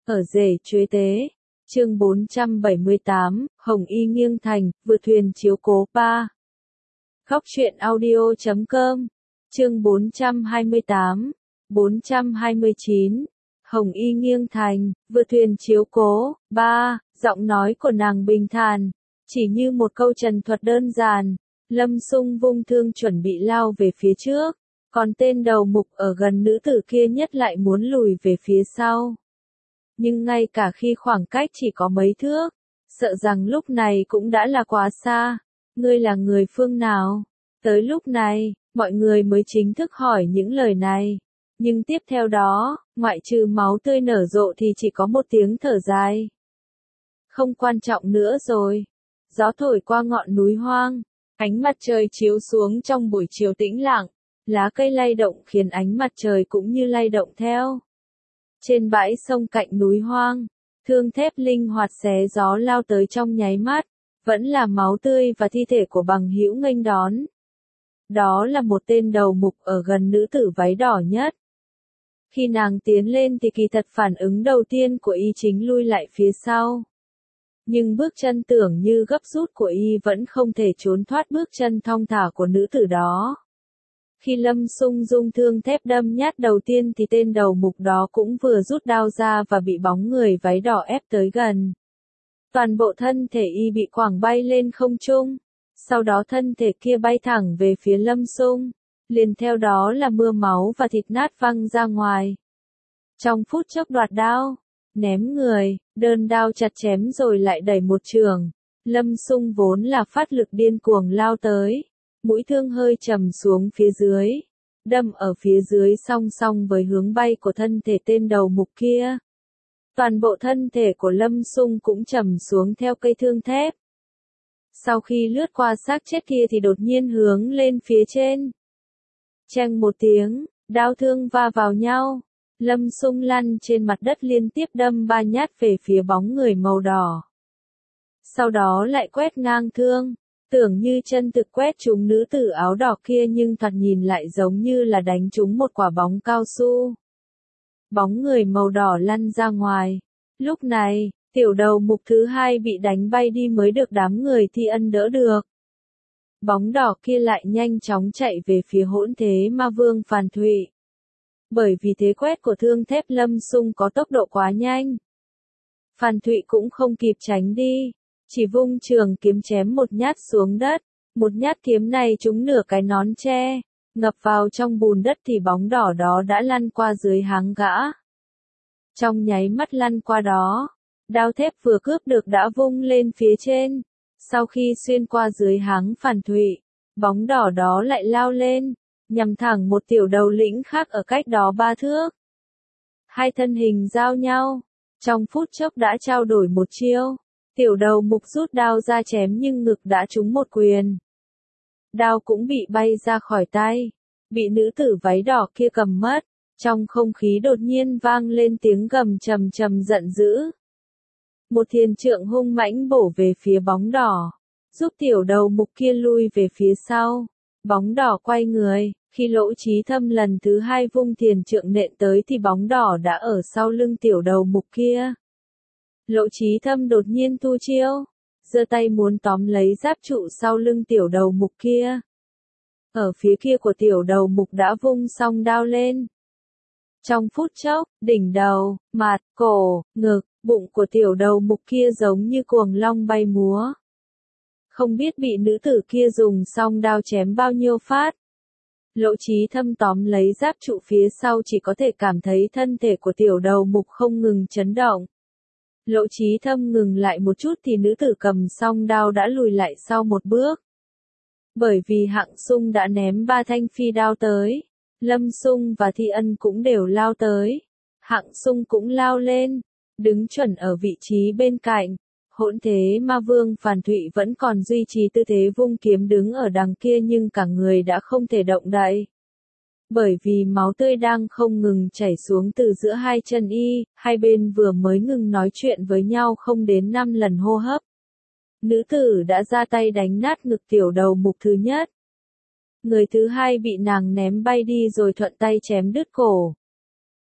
Ở rể chuế tế. Chương 478, Hồng Y nghiêng thành, vừa thuyền chiếu cố 3. Khóc chuyện audio.com. Chương 428, 429. Hồng Y nghiêng thành, vừa thuyền chiếu cố 3. Giọng nói của nàng bình thản, chỉ như một câu trần thuật đơn giản. Lâm Sung vung thương chuẩn bị lao về phía trước, còn tên đầu mục ở gần nữ tử kia nhất lại muốn lùi về phía sau. Nhưng ngay cả khi khoảng cách chỉ có mấy thước, sợ rằng lúc này cũng đã là quá xa. Ngươi là người phương nào? Tới lúc này, mọi người mới chính thức hỏi những lời này. Nhưng tiếp theo đó, ngoại trừ máu tươi nở rộ thì chỉ có một tiếng thở dài. Không quan trọng nữa rồi. Gió thổi qua ngọn núi hoang, ánh mặt trời chiếu xuống trong buổi chiều tĩnh lặng, lá cây lay động khiến ánh mặt trời cũng như lay động theo. Trên bãi sông cạnh núi hoang, thương thép linh hoạt xé gió lao tới trong nháy mắt, vẫn là máu tươi và thi thể của bằng hữu nghênh đón. Đó là một tên đầu mục ở gần nữ tử váy đỏ nhất. Khi nàng tiến lên thì kỳ thật phản ứng đầu tiên của y chính lui lại phía sau. Nhưng bước chân tưởng như gấp rút của y vẫn không thể trốn thoát bước chân thong thả của nữ tử đó. Khi Lâm Sung dung thương thép đâm nhát đầu tiên thì tên đầu mục đó cũng vừa rút đao ra và bị bóng người váy đỏ ép tới gần. Toàn bộ thân thể y bị quẳng bay lên không trung, sau đó thân thể kia bay thẳng về phía Lâm Sung, liền theo đó là mưa máu và thịt nát văng ra ngoài. Trong phút chốc đoạt đao, ném người, đơn đao chặt chém rồi lại đẩy một trường, Lâm Sung vốn là phát lực điên cuồng lao tới. Mũi thương hơi trầm xuống phía dưới, đâm ở phía dưới song song với hướng bay của thân thể tên đầu mục kia. Toàn bộ thân thể của Lâm Sung cũng trầm xuống theo cây thương thép. Sau khi lướt qua xác chết kia thì đột nhiên hướng lên phía trên. Cheng một tiếng, đao thương va vào nhau. Lâm Sung lăn trên mặt đất liên tiếp đâm 3 nhát về phía bóng người màu đỏ. Sau đó lại quét ngang thương. Tưởng như chân thực quét trúng nữ tử áo đỏ kia nhưng thoạt nhìn lại giống như là đánh trúng một quả bóng cao su. Bóng người màu đỏ lăn ra ngoài. Lúc này, tiểu đầu mục thứ hai bị đánh bay đi mới được đám người thi ân đỡ được. Bóng đỏ kia lại nhanh chóng chạy về phía hỗn thế ma vương Phàn Thụy. Bởi vì thế quét của thương thép Lâm Sung có tốc độ quá nhanh. Phàn Thụy cũng không kịp tránh đi. Chỉ vung trường kiếm chém một nhát xuống đất, một nhát kiếm này trúng nửa cái nón tre, ngập vào trong bùn đất thì bóng đỏ đó đã lăn qua dưới háng gã. Trong nháy mắt lăn qua đó, đao thép vừa cướp được đã vung lên phía trên, sau khi xuyên qua dưới háng Phàn Thụy, bóng đỏ đó lại lao lên, nhằm thẳng một tiểu đầu lĩnh khác ở cách đó 3 thước. Hai thân hình giao nhau, trong phút chốc đã trao đổi một chiêu. Tiểu đầu mục rút đao ra chém nhưng ngực đã trúng một quyền. Đao cũng bị bay ra khỏi tay, bị nữ tử váy đỏ kia cầm mất. Trong không khí đột nhiên vang lên tiếng gầm trầm trầm giận dữ. Một thiền trượng hung mãnh bổ về phía bóng đỏ, giúp tiểu đầu mục kia lui về phía sau. Bóng đỏ quay người, khi Lỗ Chí Thâm lần thứ hai vung thiền trượng nện tới thì bóng đỏ đã ở sau lưng tiểu đầu mục kia. Lỗ Chí Thâm đột nhiên thu chiêu, giơ tay muốn tóm lấy giáp trụ sau lưng tiểu đầu mục kia. Ở phía kia của tiểu đầu mục đã vung song đao lên. Trong phút chốc, đỉnh đầu, mặt, cổ, ngực, bụng của tiểu đầu mục kia giống như cuồng long bay múa. Không biết bị nữ tử kia dùng song đao chém bao nhiêu phát. Lỗ Chí Thâm tóm lấy giáp trụ phía sau chỉ có thể cảm thấy thân thể của tiểu đầu mục không ngừng chấn động. Lỗ Chí Thâm ngừng lại một chút thì nữ tử cầm song đao đã lùi lại sau một bước. Bởi vì Hạng Sung đã ném 3 thanh phi đao tới, Lâm Sung và Thi Ân cũng đều lao tới. Hạng Sung cũng lao lên, đứng chuẩn ở vị trí bên cạnh. Hỗn thế ma vương Phàn Thụy vẫn còn duy trì tư thế vung kiếm đứng ở đằng kia nhưng cả người đã không thể động đậy. Bởi vì máu tươi đang không ngừng chảy xuống từ giữa hai chân y, hai bên vừa mới ngừng nói chuyện với nhau không đến 5 lần hô hấp. Nữ tử đã ra tay đánh nát ngực tiểu đầu mục thứ nhất. Người thứ hai bị nàng ném bay đi rồi thuận tay chém đứt cổ.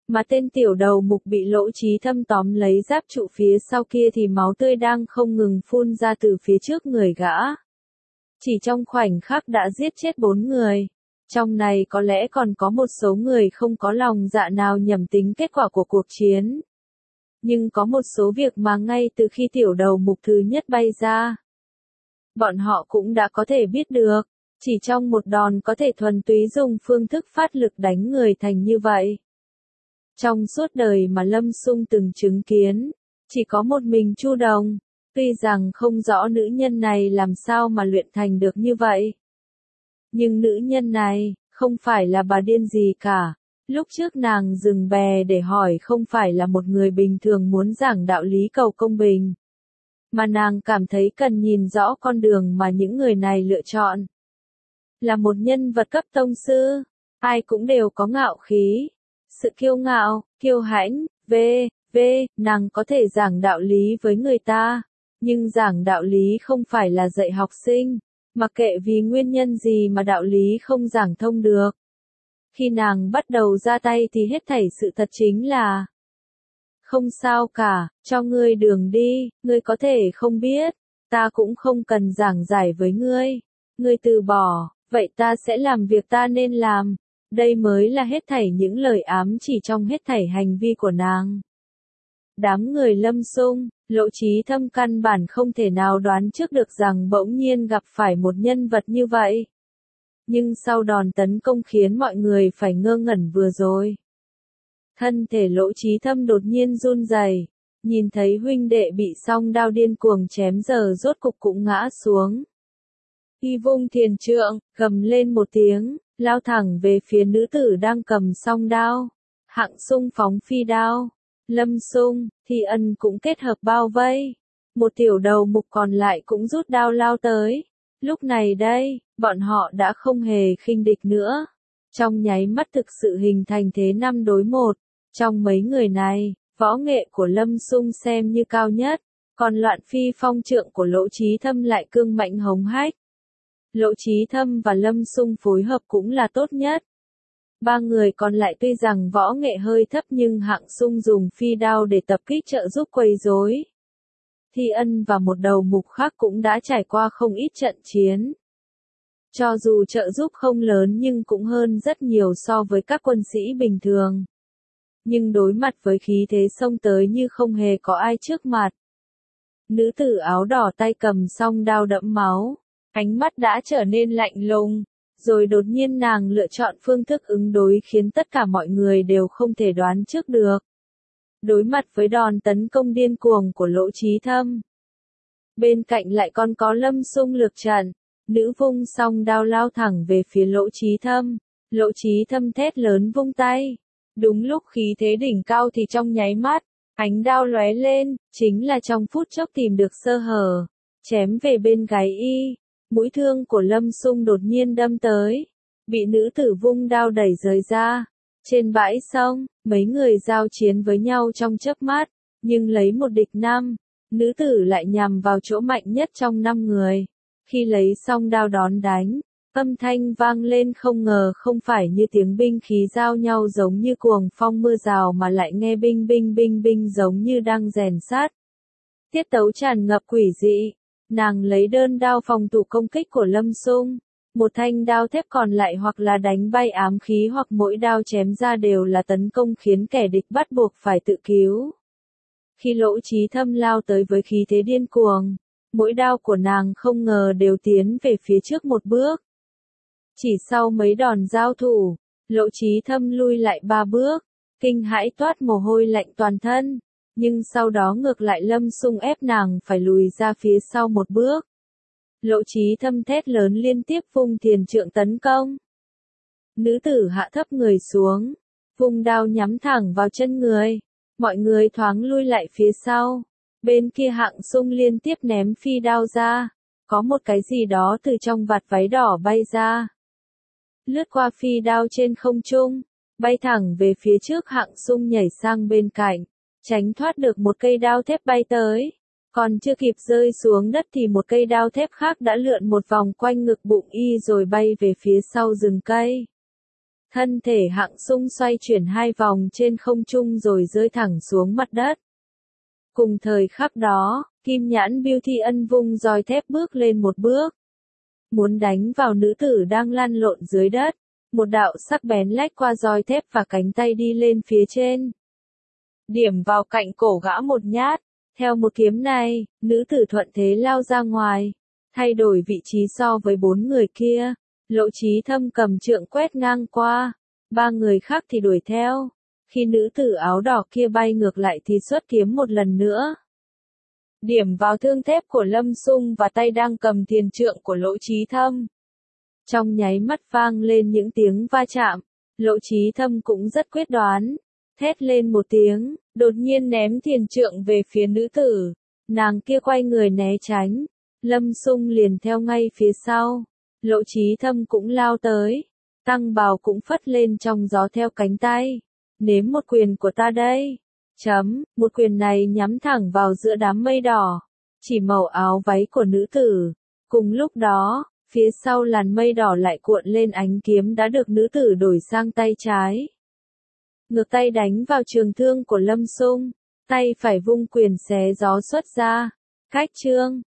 Mà tên tiểu đầu mục bị Lỗ Chí Thâm tóm lấy giáp trụ phía sau kia thì máu tươi đang không ngừng phun ra từ phía trước người gã. Chỉ trong khoảnh khắc đã giết chết 4 người. Trong này có lẽ còn có một số người không có lòng dạ nào nhầm tính kết quả của cuộc chiến. Nhưng có một số việc mà ngay từ khi tiểu đầu mục thứ nhất bay ra, bọn họ cũng đã có thể biết được. Chỉ trong một đòn có thể thuần túy dùng phương thức phát lực đánh người thành như vậy. Trong suốt đời mà Lâm Sung từng chứng kiến, chỉ có một mình Chu Đồng, tuy rằng không rõ nữ nhân này làm sao mà luyện thành được như vậy. Nhưng nữ nhân này, không phải là bà điên gì cả. Lúc trước nàng dừng bè để hỏi không phải là một người bình thường muốn giảng đạo lý cầu công bình. Mà nàng cảm thấy cần nhìn rõ con đường mà những người này lựa chọn. Là một nhân vật cấp tông sư, ai cũng đều có ngạo khí. Sự kiêu ngạo, kiêu hãnh, nàng có thể giảng đạo lý với người ta. Nhưng giảng đạo lý không phải là dạy học sinh. Mặc kệ vì nguyên nhân gì mà đạo lý không giảng thông được. Khi nàng bắt đầu ra tay thì hết thảy sự thật chính là không sao cả, cho ngươi đường đi, ngươi có thể không biết, ta cũng không cần giảng giải với ngươi. Ngươi từ bỏ, vậy ta sẽ làm việc ta nên làm. Đây mới là hết thảy những lời ám chỉ trong hết thảy hành vi của nàng. Đám người Lâm Sung, Lỗ Chí Thâm căn bản không thể nào đoán trước được rằng bỗng nhiên gặp phải một nhân vật như vậy. Nhưng sau đòn tấn công khiến mọi người phải ngơ ngẩn vừa rồi. Thân thể Lỗ Chí Thâm đột nhiên run rẩy, nhìn thấy huynh đệ bị song đao điên cuồng chém giờ rốt cục cũng ngã xuống. Y vung thiền trượng, gầm lên một tiếng, lao thẳng về phía nữ tử đang cầm song đao. Hạng Sung phóng phi đao. Lâm Sung, Thi Ân cũng kết hợp bao vây. Một tiểu đầu mục còn lại cũng rút đao lao tới. Lúc này đây, bọn họ đã không hề khinh địch nữa. Trong nháy mắt thực sự hình thành thế 5 đối 1. Trong mấy người này, võ nghệ của Lâm Sung xem như cao nhất. Còn loạn phi phong trượng của Lỗ Chí Thâm lại cương mạnh hống hách. Lỗ Chí Thâm và Lâm Sung phối hợp cũng là tốt nhất. 3 người còn lại tuy rằng võ nghệ hơi thấp nhưng Hạng Sung dùng phi đao để tập kích trợ giúp quấy rối. Thi Ân và một đầu mục khác cũng đã trải qua không ít trận chiến. Cho dù trợ giúp không lớn nhưng cũng hơn rất nhiều so với các quân sĩ bình thường. Nhưng đối mặt với khí thế xông tới như không hề có ai trước mặt. Nữ tử áo đỏ tay cầm song đao đẫm máu, ánh mắt đã trở nên lạnh lùng. Rồi đột nhiên nàng lựa chọn phương thức ứng đối khiến tất cả mọi người đều không thể đoán trước được. Đối mặt với đòn tấn công điên cuồng của Lỗ Chí Thâm. Bên cạnh lại còn có Lâm Sung lược trận, nữ vung song đao lao thẳng về phía Lỗ Chí Thâm. Lỗ Chí Thâm thét lớn vung tay. Đúng lúc khí thế đỉnh cao thì trong nháy mắt, ánh đao lóe lên, chính là trong phút chốc tìm được sơ hở, chém về bên gáy y. Mũi thương của Lâm Sung đột nhiên đâm tới, bị nữ tử vung đao đẩy rời ra. Trên bãi sông, mấy người giao chiến với nhau trong chớp mắt, nhưng lấy một địch 5, nữ tử lại nhằm vào chỗ mạnh nhất trong 5 người. Khi lấy xong đao đón đánh, âm thanh vang lên không ngờ không phải như tiếng binh khí giao nhau giống như cuồng phong mưa rào mà lại nghe binh binh binh binh giống như đang rèn sát. Tiết tấu tràn ngập quỷ dị. Nàng lấy đơn đao phòng thủ công kích của Lâm Sung. Một thanh đao thép còn lại hoặc là đánh bay ám khí hoặc mỗi đao chém ra đều là tấn công khiến kẻ địch bắt buộc phải tự cứu. Khi Lỗ Chí Thâm lao tới với khí thế điên cuồng, mỗi đao của nàng không ngờ đều tiến về phía trước một bước. Chỉ sau mấy đòn giao thủ, Lỗ Chí Thâm lui lại 3 bước, kinh hãi toát mồ hôi lạnh toàn thân. Nhưng sau đó ngược lại Lâm Sung ép nàng phải lùi ra phía sau một bước. Lỗ Chí Thâm thét lớn liên tiếp vung thiền trượng tấn công. Nữ tử hạ thấp người xuống, vung đao nhắm thẳng vào chân người. Mọi người thoáng lui lại phía sau. Bên kia Hạng Sung liên tiếp ném phi đao ra. Có một cái gì đó từ trong vạt váy đỏ bay ra. Lướt qua phi đao trên không trung, bay thẳng về phía trước. Hạng Sung nhảy sang bên cạnh, tránh thoát được một cây đao thép bay tới. Còn chưa kịp rơi xuống đất thì một cây đao thép khác đã lượn một vòng quanh ngực bụng y rồi bay về phía sau rừng cây. Thân thể Hạng Sung xoay chuyển 2 vòng trên không trung rồi rơi thẳng xuống mặt đất. Cùng thời khắc đó, Kim Nhãn Beauty Ân vung roi thép bước lên một bước. Muốn đánh vào nữ tử đang lăn lộn dưới đất. Một đạo sắc bén lách qua roi thép và cánh tay đi lên phía trên. Điểm vào cạnh cổ gã một nhát. Theo một kiếm này, nữ tử thuận thế lao ra ngoài. Thay đổi vị trí so với 4 người kia. Lộ Chí Thâm cầm trượng quét ngang qua. 3 người khác thì đuổi theo. Khi nữ tử áo đỏ kia bay ngược lại thì xuất kiếm một lần nữa. Điểm vào thương thép của Lâm Sung và tay đang cầm thiền trượng của Lộ Chí Thâm. Trong nháy mắt vang lên những tiếng va chạm. Lộ Chí Thâm cũng rất quyết đoán. Thét lên một tiếng, đột nhiên ném thiền trượng về phía nữ tử. Nàng kia quay người né tránh. Lâm Sung liền theo ngay phía sau. Lộ Chí Thâm cũng lao tới. Tăng bào cũng phất lên trong gió theo cánh tay. Nếm một quyền của ta đây. Một quyền này nhắm thẳng vào giữa đám mây đỏ. Chỉ màu áo váy của nữ tử. Cùng lúc đó, phía sau làn mây đỏ lại cuộn lên ánh kiếm đã được nữ tử đổi sang tay trái. Ngược tay đánh vào trường thương của Lâm Sung. Tay phải vung quyền xé gió xuất ra. Cách chương